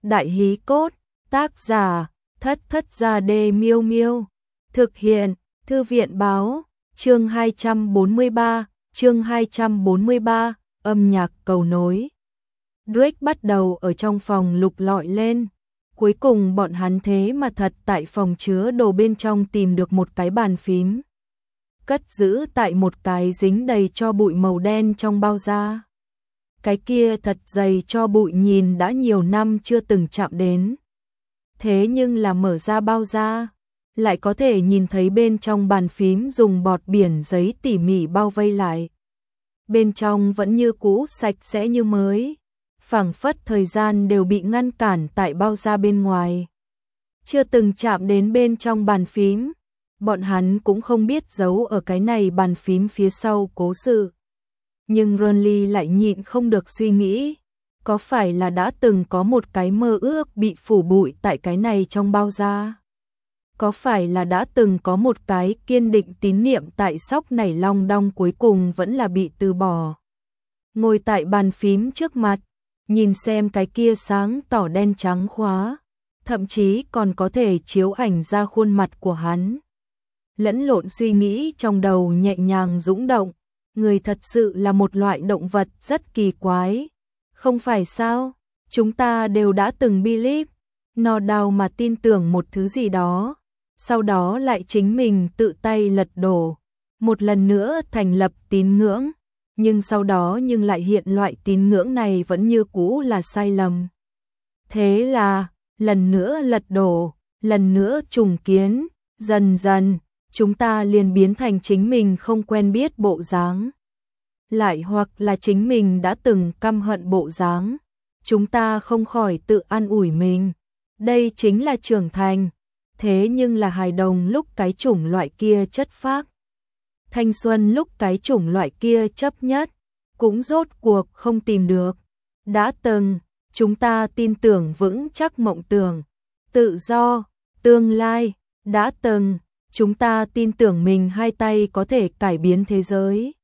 Đại hí cốt, tác giả, Thất Thất Gia Đê Miêu Miêu. Thực hiện, Thư viện báo, chương 243, âm nhạc cầu nối. Drake bắt đầu ở trong phòng lục lọi lên. Cuối cùng bọn hắn thế mà thật tại phòng chứa đồ bên trong tìm được một cái bàn phím. Cất giữ tại một cái dính đầy tro bụi màu đen trong bao da. Cái kia thật dày tro bụi nhìn đã nhiều năm chưa từng chạm đến. Thế nhưng là mở ra bao da, lại có thể nhìn thấy bên trong bàn phím dùng bọt biển giấy tỉ mỉ bao vây lại. Bên trong vẫn như cũ sạch sẽ như mới, phảng phất thời gian đều bị ngăn cản tại bao da bên ngoài. Chưa từng chạm đến bên trong bàn phím, bọn hắn cũng không biết giấu ở cái này bàn phím phía sau cố sự. Nhưng Ronly lại nhịn không được suy nghĩ, có phải là đã từng có một cái mơ ước bị phủ bụi tại cái này trong bao da? Có phải là đã từng có một cái kiên định tín niệm tại sóc nảy long đong cuối cùng vẫn là bị từ bỏ? Ngồi tại bàn phím trước mặt, nhìn xem cái kia sáng tỏ đen trắng khóa, thậm chí còn có thể chiếu ảnh ra khuôn mặt của hắn. Lẫn lộn suy nghĩ trong đầu nhẹ nhàng dũng động, người thật sự là một loại động vật rất kỳ quái. Không phải sao, chúng ta đều đã từng believe, no doubt mà tin tưởng một thứ gì đó, sau đó lại chính mình tự tay lật đổ, một lần nữa thành lập tín ngưỡng, nhưng sau đó lại hiện loại tín ngưỡng này vẫn như cũ là sai lầm. Thế là, lần nữa lật đổ, lần nữa trùng kiến, dần dần, chúng ta liền biến thành chính mình không quen biết bộ dáng. Lại hoặc là chính mình đã từng căm hận bộ dáng, chúng ta không khỏi tự an ủi mình. Đây chính là trưởng thành, thế nhưng là hài đồng lúc cái chủng loại kia chất phác. Thanh xuân lúc cái chủng loại kia chấp nhất, cũng rốt cuộc không tìm được. Đã từng, chúng ta tin tưởng vững chắc mộng tưởng, tự do, tương lai. Đã từng, chúng ta tin tưởng mình hai tay có thể cải biến thế giới.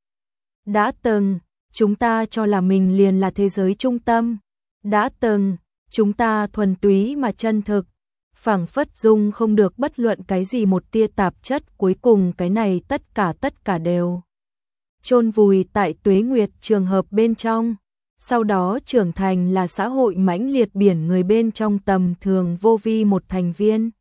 Đã từng, chúng ta cho là mình liền là thế giới trung tâm. Đã từng, chúng ta thuần túy mà chân thực, phảng phất dung không được bất luận cái gì một tia tạp chất, cuối cùng cái này tất cả đều chôn vùi tại tuế nguyệt trường hợp bên trong. Sau đó trưởng thành là xã hội mãnh liệt biển người bên trong tầm thường vô vi một thành viên.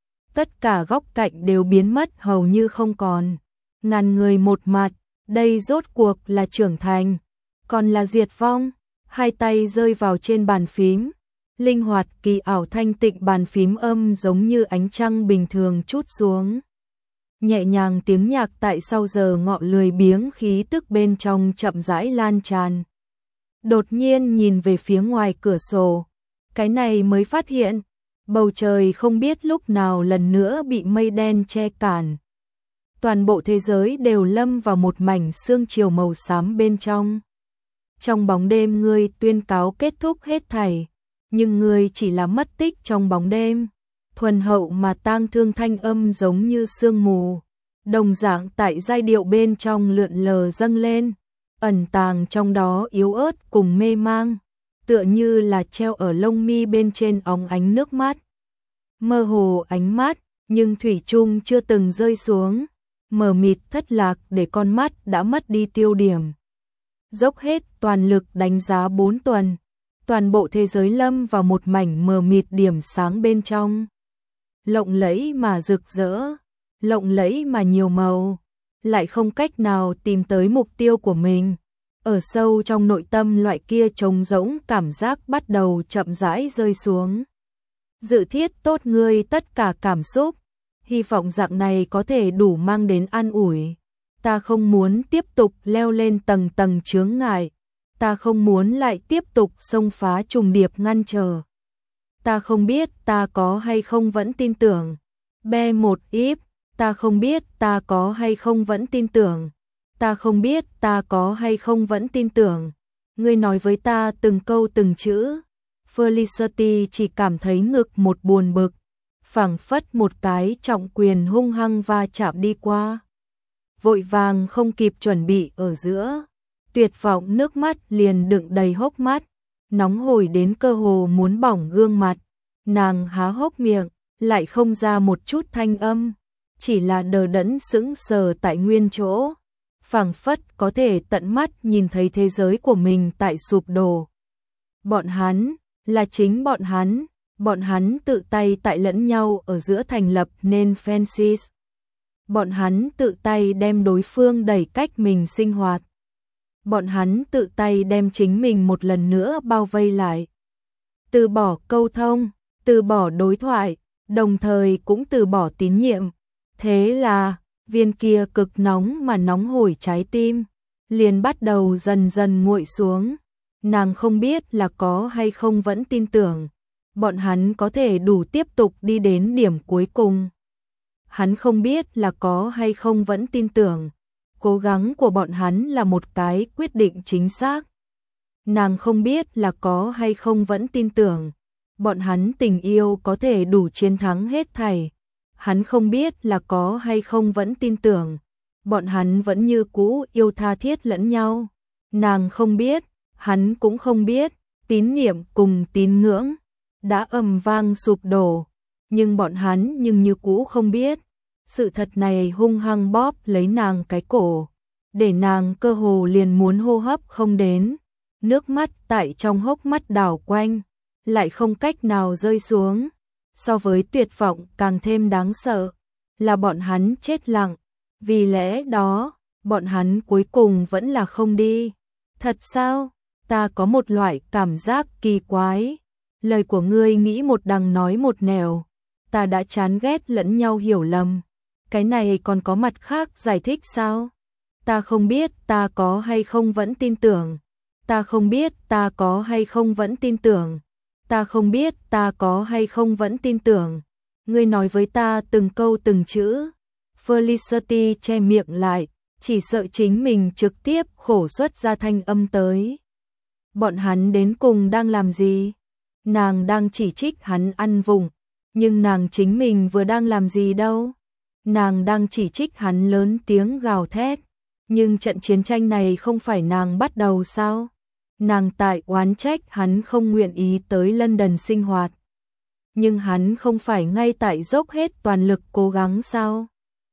Tất cả góc cạnh đều biến mất hầu như không còn. Ngàn người một mặt, đây rốt cuộc là trưởng thành, còn là diệt vong. Hai tay rơi vào trên bàn phím, linh hoạt kỳ ảo thanh tịnh bàn phím âm giống như ánh trăng bình thường trút xuống. Nhẹ nhàng tiếng nhạc tại sau giờ ngọ lười biếng khí tức bên trong chậm rãi lan tràn. Đột nhiên nhìn về phía ngoài cửa sổ, cái này mới phát hiện, bầu trời không biết lúc nào lần nữa bị mây đen che cản. Toàn bộ thế giới đều lâm vào một mảnh sương chiều màu xám bên trong. Trong bóng đêm ngươi tuyên cáo kết thúc hết thảy, nhưng ngươi chỉ là mất tích trong bóng đêm. Thuần hậu mà tang thương thanh âm giống như sương mù, đồng dạng tại giai điệu bên trong lượn lờ dâng lên, ẩn tàng trong đó yếu ớt cùng mê mang, tựa như là treo ở lông mi bên trên óng ánh nước mắt. Mơ hồ ánh mắt, nhưng thủy chung chưa từng rơi xuống, mờ mịt thất lạc để con mắt đã mất đi tiêu điểm. Dốc hết toàn lực đánh giá 4 tuần, toàn bộ thế giới lâm vào một mảnh mờ mịt điểm sáng bên trong. Lộng lẫy mà rực rỡ, lộng lẫy mà nhiều màu, lại không cách nào tìm tới mục tiêu của mình. Ở sâu trong nội tâm loại kia trống rỗng cảm giác bắt đầu chậm rãi rơi xuống. Dự thiết tốt ngươi tất cả cảm xúc, hy vọng dạng này có thể đủ mang đến an ủi. Ta không muốn tiếp tục leo lên tầng tầng chướng ngại, ta không muốn lại tiếp tục xông phá trùng điệp ngăn trở. Ta không biết ta có hay không vẫn tin tưởng. Be một íp, ta không biết ta có hay không vẫn tin tưởng. Ta không biết ta có hay không vẫn tin tưởng. Ngươi nói với ta từng câu từng chữ. Felicity chỉ cảm thấy ngực một buồn bực, phảng phất một cái trọng quyền hung hăng va chạm đi qua. Vội vàng không kịp chuẩn bị ở giữa, tuyệt vọng nước mắt liền đựng đầy hốc mắt, nóng hổi đến cơ hồ muốn bỏng gương mặt. Nàng há hốc miệng, lại không ra một chút thanh âm, chỉ là đờ đẫn sững sờ tại nguyên chỗ, phảng phất có thể tận mắt nhìn thấy thế giới của mình tại sụp đổ. Bọn hắn, là chính bọn hắn tự tay tại lẫn nhau ở giữa thành lập nên Fences. Bọn hắn tự tay đem đối phương đẩy cách mình sinh hoạt. Bọn hắn tự tay đem chính mình một lần nữa bao vây lại. Từ bỏ câu thông, từ bỏ đối thoại, đồng thời cũng từ bỏ tín nhiệm. Thế là, viên kia cực nóng mà nóng hổi trái tim, liền bắt đầu dần dần nguội xuống. Nàng không biết là có hay không vẫn tin tưởng, bọn hắn có thể đủ tiếp tục đi đến điểm cuối cùng. Hắn không biết là có hay không vẫn tin tưởng, cố gắng của bọn hắn là một cái quyết định chính xác. Nàng không biết là có hay không vẫn tin tưởng, bọn hắn tình yêu có thể đủ chiến thắng hết thảy. Hắn không biết là có hay không vẫn tin tưởng, bọn hắn vẫn như cũ yêu tha thiết lẫn nhau. Nàng không biết, hắn cũng không biết, tín niệm cùng tín ngưỡng đã ầm vang sụp đổ, nhưng bọn hắn nhưng như cũ không biết. Sự thật này hung hăng bóp lấy nàng cái cổ, để nàng cơ hồ liền muốn hô hấp không đến, nước mắt tại trong hốc mắt đảo quanh, lại không cách nào rơi xuống. So với tuyệt vọng càng thêm đáng sợ, là bọn hắn chết lặng, vì lẽ đó, bọn hắn cuối cùng vẫn là không đi. Thật sao? Ta có một loại cảm giác kỳ quái. Lời của ngươi nghĩ một đằng nói một nẻo, ta đã chán ghét lẫn nhau hiểu lầm. Cái này còn có mặt khác giải thích sao? Ta không biết ta có hay không vẫn tin tưởng. Ta không biết ta có hay không vẫn tin tưởng. Ta không biết ta có hay không vẫn tin tưởng. Ngươi nói với ta từng câu từng chữ. Felicity che miệng lại, chỉ sợ chính mình trực tiếp khổ xuất ra thanh âm tới. Bọn hắn đến cùng đang làm gì? Nàng đang chỉ trích hắn ăn vùng, nhưng nàng chính mình vừa đang làm gì đâu? Nàng đang chỉ trích hắn lớn tiếng gào thét, nhưng trận chiến tranh này không phải nàng bắt đầu sao? Nàng tại oán trách hắn không nguyện ý tới London sinh hoạt. Nhưng hắn không phải ngay tại dốc hết toàn lực cố gắng sao?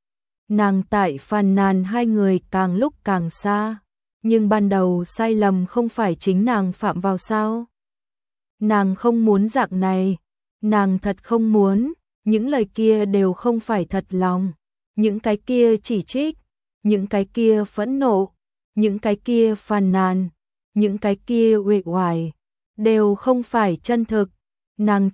Nàng tại phàn nàn hai người càng lúc càng xa. Nhưng ban đầu sai lầm không phải chính nàng phạm vào sao? Nàng không muốn dạng này. Nàng thật không muốn. Những lời kia đều không phải thật lòng. Những cái kia chỉ trích. Những cái kia phẫn nộ. Những cái kia phàn nàn. Những cái kia uể oải đều không phải chân thực. Nàng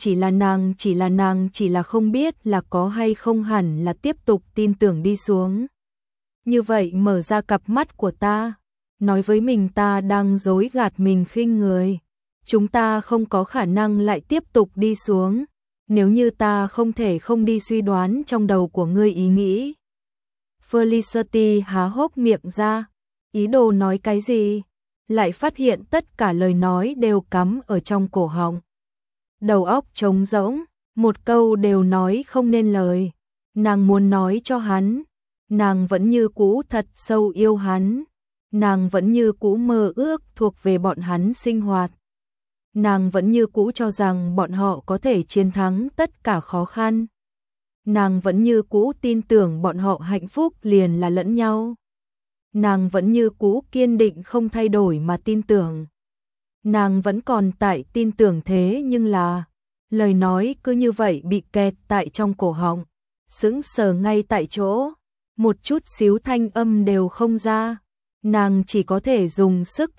chỉ là không biết là có hay không hẳn là tiếp tục tin tưởng đi xuống. Như vậy mở ra cặp mắt của ta, nói với mình ta đang dối gạt mình khinh người. Chúng ta không có khả năng lại tiếp tục đi xuống, nếu như ta không thể không đi suy đoán trong đầu của ngươi ý nghĩ. Felicity há hốc miệng ra, ý đồ nói cái gì? Lại phát hiện tất cả lời nói đều cắm ở trong cổ họng. Đầu óc trống rỗng, một câu đều nói không nên lời. Nàng muốn nói cho hắn, nàng vẫn như cũ thật sâu yêu hắn. Nàng vẫn như cũ mơ ước thuộc về bọn hắn sinh hoạt. Nàng vẫn như cũ cho rằng bọn họ có thể chiến thắng tất cả khó khăn. Nàng vẫn như cũ tin tưởng bọn họ hạnh phúc liền là lẫn nhau. Nàng vẫn như cũ kiên định không thay đổi mà tin tưởng. Nàng vẫn còn tại tin tưởng thế nhưng là lời nói cứ như vậy bị kẹt tại trong cổ họng, sững sờ ngay tại chỗ, một chút xíu thanh âm đều không ra. Nàng chỉ có thể dùng sức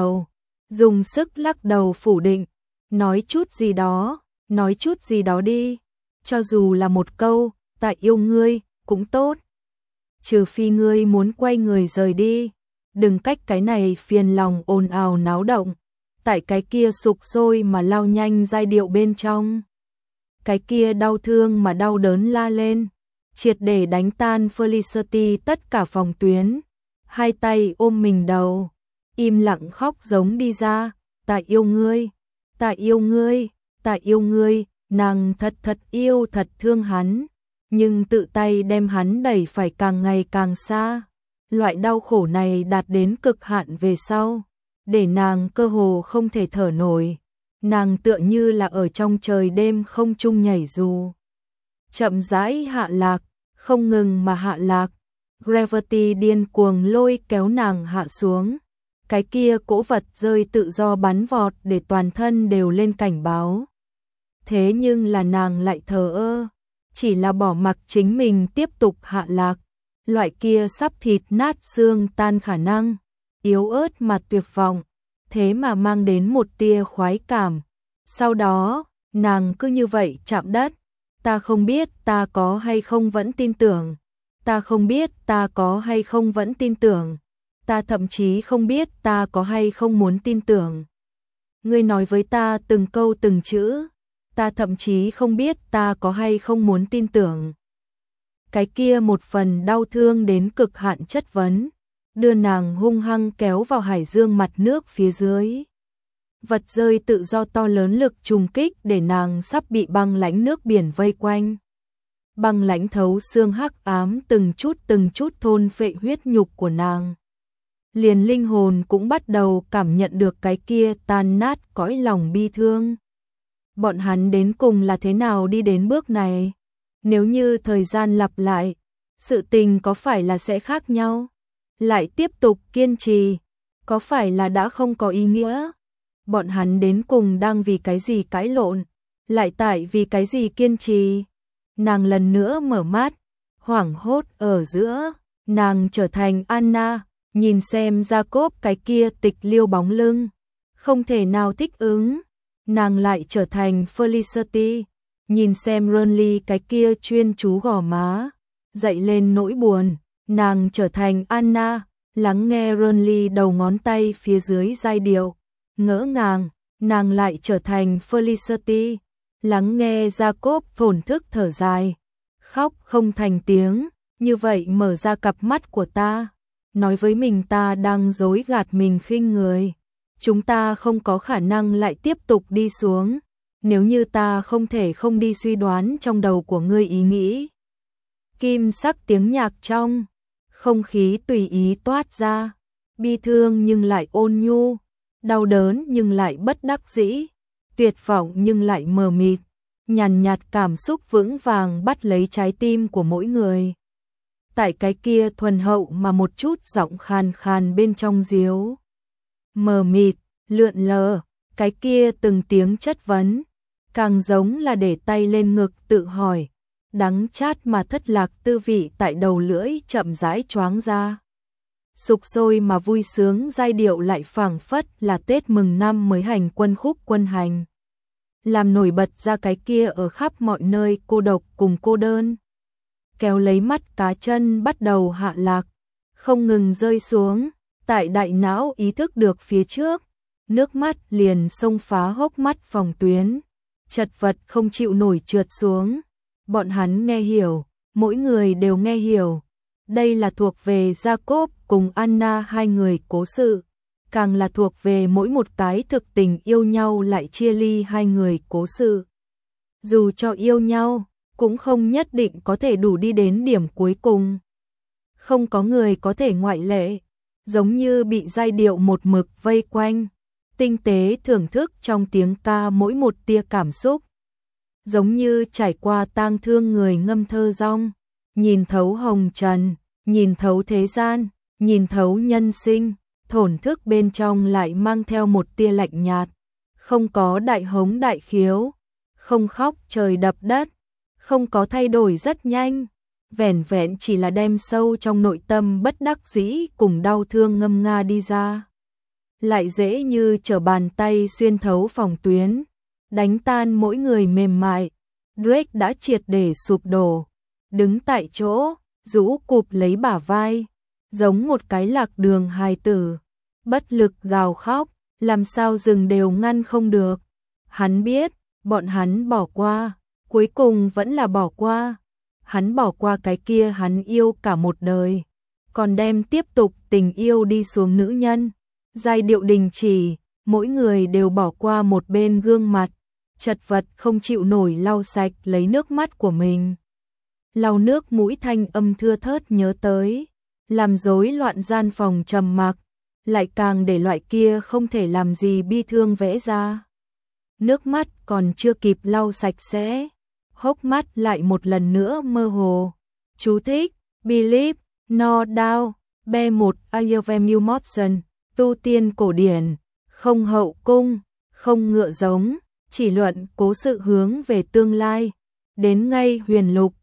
lắc đầu phủ định, nói chút gì đó đi, cho dù là một câu, ta yêu ngươi, cũng tốt. Trừ phi ngươi muốn quay người rời đi, đừng cách cái này phiền lòng ồn ào náo động, tại cái kia sục sôi mà lao nhanh giai điệu bên trong. Cái kia đau thương mà đau đớn la lên, triệt để đánh tan Felicity tất cả phòng tuyến, hai tay ôm mình đầu, im lặng khóc giống đi ra, ta yêu ngươi, ta yêu ngươi, ta yêu ngươi, nàng thật yêu thật thương hắn. Nhưng tự tay đem hắn đẩy phải càng ngày càng xa. Loại đau khổ này đạt đến cực hạn về sau, để nàng cơ hồ không thể thở nổi. Nàng tựa như là ở trong trời đêm không trung nhảy dù. Chậm rãi hạ lạc, không ngừng mà hạ lạc. Gravity điên cuồng lôi kéo nàng hạ xuống. Cái kia cỗ vật rơi tự do bắn vọt để toàn thân đều lên cảnh báo. Thế nhưng là nàng lại thờ ơ, chỉ là bỏ mặc chính mình tiếp tục hạ lạc. Loại kia sắp thịt nát xương tan khả năng, yếu ớt mà tuyệt vọng, thế mà mang đến một tia khoái cảm. Sau đó, nàng cứ như vậy chạm đất. Ta không biết ta có hay không vẫn tin tưởng. Ta không biết ta có hay không vẫn tin tưởng. Ta thậm chí không biết ta có hay không muốn tin tưởng. Ngươi nói với ta từng câu từng chữ. Ta thậm chí không biết ta có hay không muốn tin tưởng. Cái kia một phần đau thương đến cực hạn chất vấn, đưa nàng hung hăng kéo vào hải dương mặt nước phía dưới. Vật rơi tự do to lớn lực trùng kích để nàng sắp bị băng lãnh nước biển vây quanh. Băng lãnh thấu xương hắc ám từng chút thôn phệ huyết nhục của nàng. Liền linh hồn cũng bắt đầu cảm nhận được cái kia tan nát cõi lòng bi thương. Bọn hắn đến cùng là thế nào đi đến bước này? Nếu như thời gian lặp lại, sự tình có phải là sẽ khác nhau? Lại tiếp tục kiên trì, có phải là đã không có ý nghĩa? Bọn hắn đến cùng đang vì cái gì cãi lộn? Lại tại vì cái gì kiên trì? Nàng lần nữa mở mắt, hoảng hốt ở giữa, nàng trở thành Anna, nhìn xem Jacob cái kia tịch liêu bóng lưng, không thể nào thích ứng. Nàng lại trở thành Felicity, nhìn xem Ronly cái kia chuyên chú gò má, dậy lên nỗi buồn. Nàng trở thành Anna, lắng nghe Ronly đầu ngón tay phía dưới giai điệu, ngỡ ngàng. Nàng lại trở thành Felicity, lắng nghe Jacob thổn thức thở dài, khóc không thành tiếng. Như vậy mở ra cặp mắt của ta, nói với mình ta đang dối gạt mình khinh người. Chúng ta không có khả năng lại tiếp tục đi xuống, nếu như ta không thể không đi suy đoán trong đầu của ngươi ý nghĩ. Kim sắc tiếng nhạc trong không khí tùy ý toát ra, bi thương nhưng lại ôn nhu, đau đớn nhưng lại bất đắc dĩ, tuyệt vọng nhưng lại mờ mịt, nhàn nhạt cảm xúc vững vàng bắt lấy trái tim của mỗi người. Tại cái kia thuần hậu mà một chút giọng khàn khàn bên trong diếu, mờ mịt, lượn lờ, cái kia từng tiếng chất vấn, càng giống là để tay lên ngực tự hỏi, đắng chát mà thất lạc tư vị tại đầu lưỡi chậm rãi choáng ra. Sục sôi mà vui sướng giai điệu lại phảng phất là Tết mừng năm mới hành quân khúc quân hành. Làm nổi bật ra cái kia ở khắp mọi nơi cô độc cùng cô đơn. Kéo lấy mắt cá chân bắt đầu hạ lạc, không ngừng rơi xuống, tại đại não ý thức được phía trước, nước mắt liền xông phá hốc mắt phòng tuyến, chật vật không chịu nổi trượt xuống. Bọn hắn nghe hiểu, mỗi người đều nghe hiểu. Đây là thuộc về Jacob cùng Anna hai người cố sự, càng là thuộc về mỗi một cái thực tình yêu nhau lại chia ly hai người cố sự. Dù cho yêu nhau, cũng không nhất định có thể đủ đi đến điểm cuối cùng. Không có người có thể ngoại lệ, giống như bị giai điệu một mực vây quanh, tinh tế thưởng thức trong tiếng ca mỗi một tia cảm xúc. Giống như trải qua tang thương người ngâm thơ rong, nhìn thấu hồng trần, nhìn thấu thế gian, nhìn thấu nhân sinh, thổn thức bên trong lại mang theo một tia lạnh nhạt. Không có đại hống đại khiếu, không khóc trời đập đất, không có thay đổi rất nhanh, vẻn vẹn chỉ là đem sâu trong nội tâm bất đắc dĩ cùng đau thương ngâm nga đi ra. Lại dễ như trở bàn tay xuyên thấu phòng tuyến, đánh tan mỗi người mềm mại. Drake đã triệt để sụp đổ, đứng tại chỗ, rũ cụp lấy bả vai, giống một cái lạc đường hài tử, bất lực gào khóc, làm sao dừng đều ngăn không được. Hắn biết, bọn hắn bỏ qua, cuối cùng vẫn là bỏ qua. Hắn bỏ qua cái kia hắn yêu cả một đời, còn đem tiếp tục tình yêu đi xuống nữ nhân. Giai điệu đình chỉ, mỗi người đều bỏ qua một bên gương mặt, chật vật không chịu nổi lau sạch lấy nước mắt của mình. Lau nước mũi thanh âm thưa thớt nhớ tới, làm rối loạn gian phòng trầm mặc. lại càng để loại kia không thể làm gì bi thương vẽ ra. Nước mắt còn chưa kịp lau sạch sẽ, hốc mắt lại một lần nữa mơ hồ. Chú thích: Believe, no doubt, B1 Ayurveda Motion, tu tiên cổ điển, không hậu cung, không ngựa giống, chỉ luận cố sự hướng về tương lai. Đến ngay huyền lục,